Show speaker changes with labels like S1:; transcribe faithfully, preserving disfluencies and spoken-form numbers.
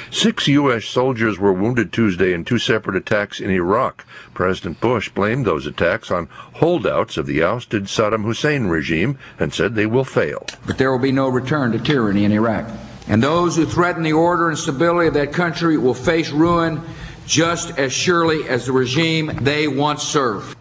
S1: Six U S soldiers were wounded Tuesday in two separate attacks in Iraq. President Bush blamed those attacks on holdouts of the ousted Saddam Hussein regime and said they will fail.
S2: But there will be no return to tyranny in Iraq. And those who threaten the order and stability of that country will face ruin just as surely as the regime they once served.